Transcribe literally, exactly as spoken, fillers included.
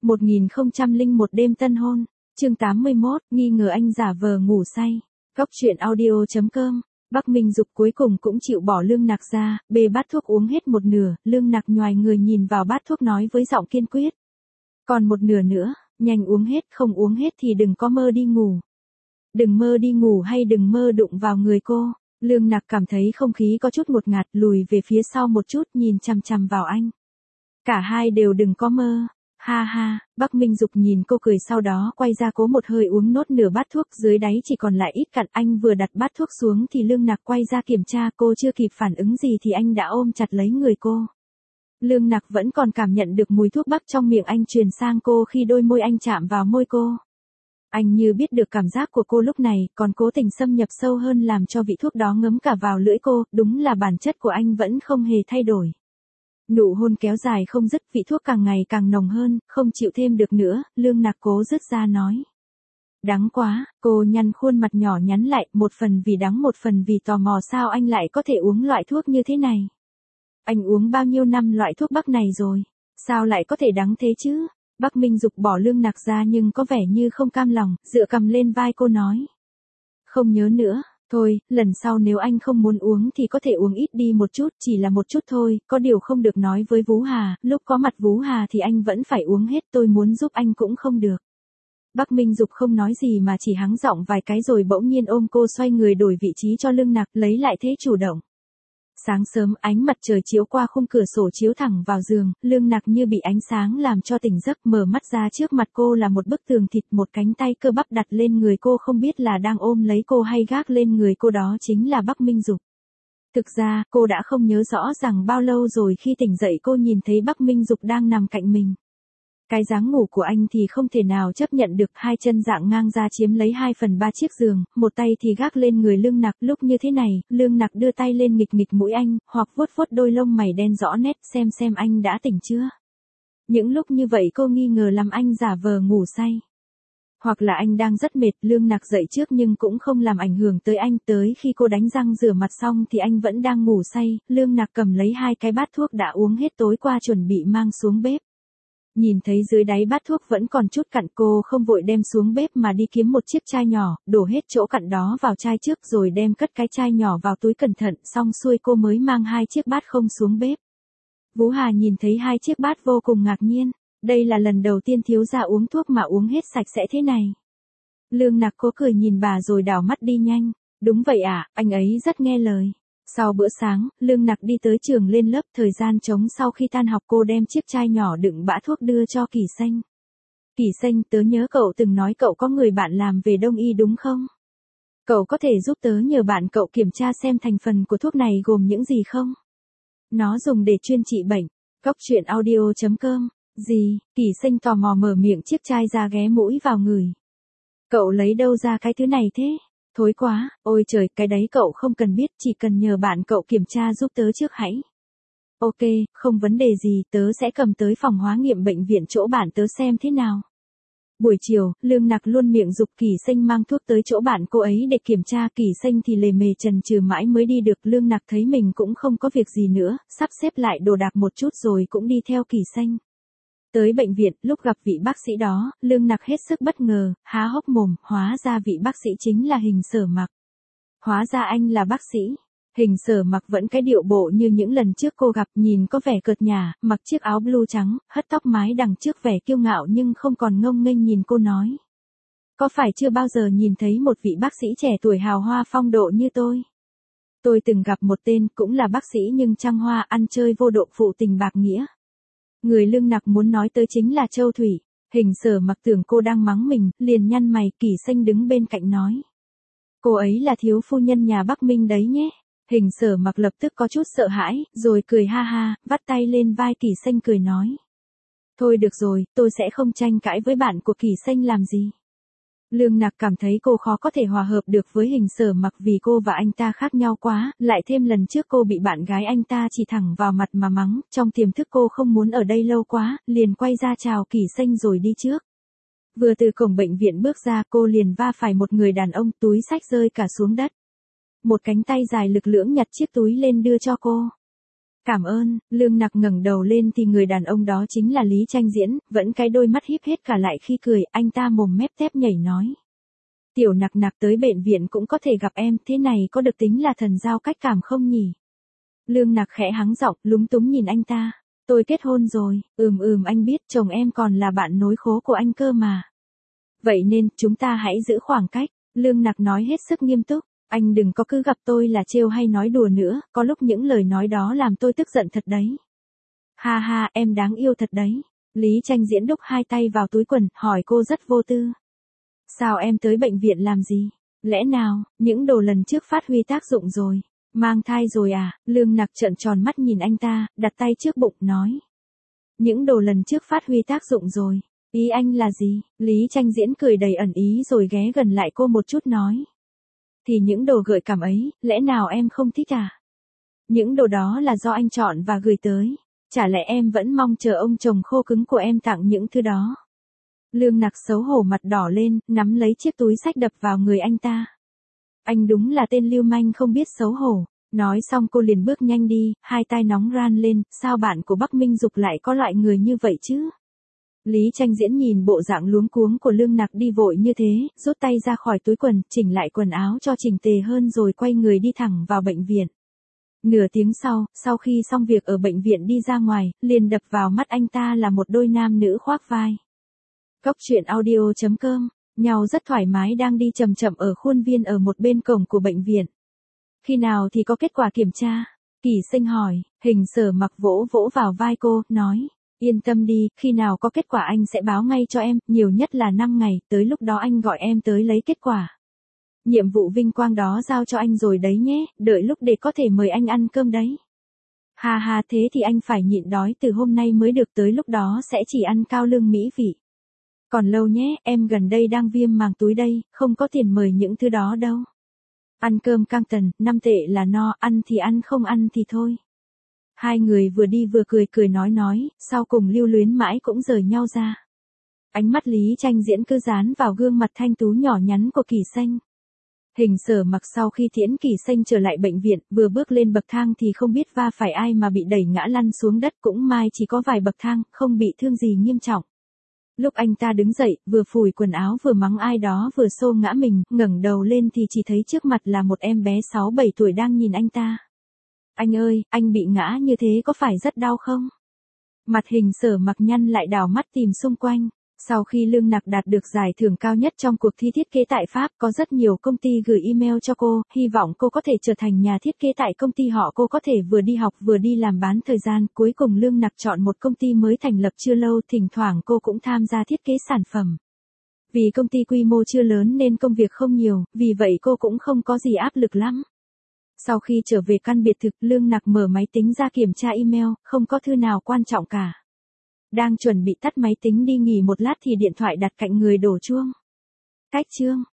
một nghìn không trăm lẻ một đêm tân hôn, chương tám mươi mốt, nghi ngờ anh giả vờ ngủ say. Góc truyện audio chấm com. Bắc Minh Dục cuối cùng cũng chịu bỏ Lương Nặc ra, bê bát thuốc uống hết một nửa, Lương Nặc nhoài người nhìn vào bát thuốc nói với giọng kiên quyết. Còn một nửa nữa, nhanh uống hết, không uống hết thì đừng có mơ đi ngủ. Đừng mơ đi ngủ hay đừng mơ đụng vào người cô. Lương Nặc cảm thấy không khí có chút ngột ngạt, lùi về phía sau một chút nhìn chằm chằm vào anh. Cả hai đều đừng có mơ. Ha ha, Bắc Minh Dục nhìn cô cười sau đó quay ra cố một hơi uống nốt nửa bát thuốc, dưới đáy chỉ còn lại ít cặn. Anh vừa đặt bát thuốc xuống thì Lương Nặc quay ra kiểm tra, cô chưa kịp phản ứng gì thì anh đã ôm chặt lấy người cô. Lương Nặc vẫn còn cảm nhận được mùi thuốc bắc trong miệng anh truyền sang cô khi đôi môi anh chạm vào môi cô. Anh như biết được cảm giác của cô lúc này, còn cố tình xâm nhập sâu hơn làm cho vị thuốc đó ngấm cả vào lưỡi cô, đúng là bản chất của anh vẫn không hề thay đổi. Nụ hôn kéo dài không dứt, vị thuốc càng ngày càng nồng hơn, không chịu thêm được nữa, Lương Nặc cố dứt ra nói. Đắng quá, cô nhăn khuôn mặt nhỏ nhắn lại, một phần vì đắng một phần vì tò mò sao anh lại có thể uống loại thuốc như thế này. Anh uống bao nhiêu năm loại thuốc bắc này rồi, sao lại có thể đắng thế chứ? Bắc Minh Dục bỏ Lương Nặc ra nhưng có vẻ như không cam lòng, dựa cằm lên vai cô nói. Không nhớ nữa, thôi, lần sau nếu anh không muốn uống thì có thể uống ít đi một chút, chỉ là một chút thôi, có điều không được nói với Vú Hà, lúc có mặt Vú Hà thì anh vẫn phải uống hết, tôi muốn giúp anh cũng không được. Bắc Minh Dục không nói gì mà chỉ hắng giọng vài cái rồi bỗng nhiên ôm cô xoay người đổi vị trí cho Lương Nặc, lấy lại thế chủ động. Sáng sớm ánh mặt trời chiếu qua khung cửa sổ chiếu thẳng vào giường, Lương Nặc như bị ánh sáng làm cho tỉnh giấc, mở mắt ra trước mặt cô là một bức tường thịt, một cánh tay cơ bắp đặt lên người cô không biết là đang ôm lấy cô hay gác lên người cô, đó chính là Bắc Minh Dục. Thực ra, cô đã không nhớ rõ rằng bao lâu rồi khi tỉnh dậy cô nhìn thấy Bắc Minh Dục đang nằm cạnh mình. Cái dáng ngủ của anh thì không thể nào chấp nhận được, hai chân dạng ngang ra chiếm lấy hai phần ba chiếc giường, một tay thì gác lên người Lương Nặc. Lúc như thế này, Lương Nặc đưa tay lên nghịch nghịch mũi anh, hoặc vuốt vuốt đôi lông mày đen rõ nét xem xem anh đã tỉnh chưa. Những lúc như vậy cô nghi ngờ làm anh giả vờ ngủ say. Hoặc là anh đang rất mệt, Lương Nặc dậy trước nhưng cũng không làm ảnh hưởng tới anh, tới khi cô đánh răng rửa mặt xong thì anh vẫn đang ngủ say. Lương Nặc cầm lấy hai cái bát thuốc đã uống hết tối qua chuẩn bị mang xuống bếp. Nhìn thấy dưới đáy bát thuốc vẫn còn chút cặn, cô không vội đem xuống bếp mà đi kiếm một chiếc chai nhỏ, đổ hết chỗ cặn đó vào chai trước rồi đem cất cái chai nhỏ vào túi cẩn thận, xong xuôi cô mới mang hai chiếc bát không xuống bếp. Vú Hà nhìn thấy hai chiếc bát vô cùng ngạc nhiên, đây là lần đầu tiên thiếu gia uống thuốc mà uống hết sạch sẽ thế này. Lương Nặc cố cười nhìn bà rồi đảo mắt đi nhanh, đúng vậy ạ, à, anh ấy rất nghe lời. Sau bữa sáng, Lương Nặc đi tới trường lên lớp, thời gian trống sau khi tan học cô đem chiếc chai nhỏ đựng bã thuốc đưa cho Kỳ Xanh. Kỳ Xanh, tớ nhớ cậu từng nói cậu có người bạn làm về đông y đúng không? Cậu có thể giúp tớ nhờ bạn cậu kiểm tra xem thành phần của thuốc này gồm những gì không? Nó dùng để chuyên trị bệnh. Góc truyện audio chấm com. Gì? Kỳ Xanh tò mò mở miệng chiếc chai ra ghé mũi vào ngửi. Cậu lấy đâu ra cái thứ này thế? Thối quá, ôi trời, cái đấy cậu không cần biết, chỉ cần nhờ bạn cậu kiểm tra giúp tớ trước hãy. Ok, không vấn đề gì, tớ sẽ cầm tới phòng hóa nghiệm bệnh viện chỗ bạn tớ xem thế nào. Buổi chiều, Lương Nặc luôn miệng giục Kỳ Xanh mang thuốc tới chỗ bạn cô ấy để kiểm tra, Kỳ Xanh thì lề mề chần chừ mãi mới đi được. Lương Nặc thấy mình cũng không có việc gì nữa, sắp xếp lại đồ đạc một chút rồi cũng đi theo Kỳ Xanh. Tới bệnh viện, lúc gặp vị bác sĩ đó, Lương Nặc hết sức bất ngờ, há hốc mồm, hóa ra vị bác sĩ chính là Hình Sở Mặc. Hóa ra anh là bác sĩ. Hình Sở Mặc vẫn cái điệu bộ như những lần trước cô gặp, nhìn có vẻ cợt nhả, mặc chiếc áo blue trắng, hất tóc mái đằng trước vẻ kiêu ngạo nhưng không còn ngông nghênh nhìn cô nói. Có phải chưa bao giờ nhìn thấy một vị bác sĩ trẻ tuổi hào hoa phong độ như tôi? Tôi từng gặp một tên cũng là bác sĩ nhưng trăng hoa, ăn chơi vô độ, phụ tình bạc nghĩa. Người Lương Nặc muốn nói tới chính là Châu Thủy. Hình Sở Mặc tưởng cô đang mắng mình, liền nhăn mày. Kỳ Xanh đứng bên cạnh nói. Cô ấy là thiếu phu nhân nhà Bắc Minh đấy nhé. Hình Sở Mặc lập tức có chút sợ hãi, rồi cười ha ha, vắt tay lên vai Kỳ Xanh cười nói. Thôi được rồi, tôi sẽ không tranh cãi với bạn của Kỳ Xanh làm gì. Lương Nặc cảm thấy cô khó có thể hòa hợp được với Hình Sở Mặc vì cô và anh ta khác nhau quá, lại thêm lần trước cô bị bạn gái anh ta chỉ thẳng vào mặt mà mắng, trong tiềm thức cô không muốn ở đây lâu quá, liền quay ra chào Kỳ Xanh rồi đi trước. Vừa từ cổng bệnh viện bước ra cô liền va phải một người đàn ông, túi xách rơi cả xuống đất. Một cánh tay dài lực lưỡng nhặt chiếc túi lên đưa cho cô. Cảm ơn, Lương Nặc ngẩng đầu lên thì người đàn ông đó chính là Lý Tranh Diễn, vẫn cái đôi mắt híp hết cả lại khi cười, anh ta mồm mép tép nhảy nói. Tiểu Nặc Nặc tới bệnh viện cũng có thể gặp em, thế này có được tính là thần giao cách cảm không nhỉ? Lương Nặc khẽ hắng giọng, lúng túng nhìn anh ta. Tôi kết hôn rồi, ừm ừm anh biết chồng em còn là bạn nối khố của anh cơ mà. Vậy nên, chúng ta hãy giữ khoảng cách, Lương Nặc nói hết sức nghiêm túc. Anh đừng có cứ gặp tôi là trêu hay nói đùa nữa, có lúc những lời nói đó làm tôi tức giận thật đấy. Ha ha, em đáng yêu thật đấy. Lý Tranh Diễn đúc hai tay vào túi quần, hỏi cô rất vô tư. Sao em tới bệnh viện làm gì? Lẽ nào, những đồ lần trước phát huy tác dụng rồi? Mang thai rồi à? Lương Nặc trợn tròn mắt nhìn anh ta, đặt tay trước bụng, nói. Những đồ lần trước phát huy tác dụng rồi. Ý anh là gì? Lý Tranh Diễn cười đầy ẩn ý rồi ghé gần lại cô một chút nói. Thì những đồ gợi cảm ấy, lẽ nào em không thích à? Những đồ đó là do anh chọn và gửi tới. Chả lẽ em vẫn mong chờ ông chồng khô cứng của em tặng những thứ đó? Lương Nặc xấu hổ mặt đỏ lên, nắm lấy chiếc túi xách đập vào người anh ta. Anh đúng là tên lưu manh không biết xấu hổ. Nói xong cô liền bước nhanh đi, hai tai nóng ran lên, sao bạn của Bắc Minh Dục lại có loại người như vậy chứ? Lý Tranh Diễn nhìn bộ dạng luống cuống của Lương Nặc đi vội như thế, rút tay ra khỏi túi quần, chỉnh lại quần áo cho chỉnh tề hơn rồi quay người đi thẳng vào bệnh viện. Nửa tiếng sau, sau khi xong việc ở bệnh viện đi ra ngoài, liền đập vào mắt anh ta là một đôi nam nữ khoác vai. Cốc truyện audio chấm com, nhau rất thoải mái đang đi chậm chậm ở khuôn viên ở một bên cổng của bệnh viện. Khi nào thì có kết quả kiểm tra? Kỳ Sinh hỏi, Hình Sở Mặc vỗ vỗ vào vai cô, nói. Yên tâm đi, khi nào có kết quả anh sẽ báo ngay cho em, nhiều nhất là năm ngày, tới lúc đó anh gọi em tới lấy kết quả. Nhiệm vụ vinh quang đó giao cho anh rồi đấy nhé, đợi lúc để có thể mời anh ăn cơm đấy. Ha ha, thế thì anh phải nhịn đói từ hôm nay mới được, tới lúc đó sẽ chỉ ăn cao lương mỹ vị. Còn lâu nhé, em gần đây đang viêm màng túi đây, không có tiền mời những thứ đó đâu. Ăn cơm căng tần, năm tệ là no, ăn thì ăn không ăn thì thôi. Hai người vừa đi vừa cười cười nói nói, sau cùng lưu luyến mãi cũng rời nhau ra. Ánh mắt Lý Tranh Diễn cứ dán vào gương mặt thanh tú nhỏ nhắn của Kỳ Xanh. Hình Sở Mặc sau khi tiễn Kỳ Xanh trở lại bệnh viện, vừa bước lên bậc thang thì không biết va phải ai mà bị đẩy ngã lăn xuống đất, cũng may chỉ có vài bậc thang, không bị thương gì nghiêm trọng. Lúc anh ta đứng dậy, vừa phủi quần áo vừa mắng ai đó vừa xô ngã mình, ngẩng đầu lên thì chỉ thấy trước mặt là một em bé sáu bảy tuổi đang nhìn anh ta. Anh ơi, anh bị ngã như thế có phải rất đau không? Mặt Hình Sở Mặc nhăn lại, đảo mắt tìm xung quanh. Sau khi Lương Nặc đạt được giải thưởng cao nhất trong cuộc thi thiết kế tại Pháp, có rất nhiều công ty gửi email cho cô, hy vọng cô có thể trở thành nhà thiết kế tại công ty họ, cô có thể vừa đi học vừa đi làm bán thời gian. Cuối cùng Lương Nặc chọn một công ty mới thành lập chưa lâu, thỉnh thoảng cô cũng tham gia thiết kế sản phẩm. Vì công ty quy mô chưa lớn nên công việc không nhiều, vì vậy cô cũng không có gì áp lực lắm. Sau khi trở về căn biệt thự, Lương Nặc mở máy tính ra kiểm tra email, không có thư nào quan trọng cả. Đang chuẩn bị tắt máy tính đi nghỉ một lát thì điện thoại đặt cạnh người đổ chuông. Cách chương.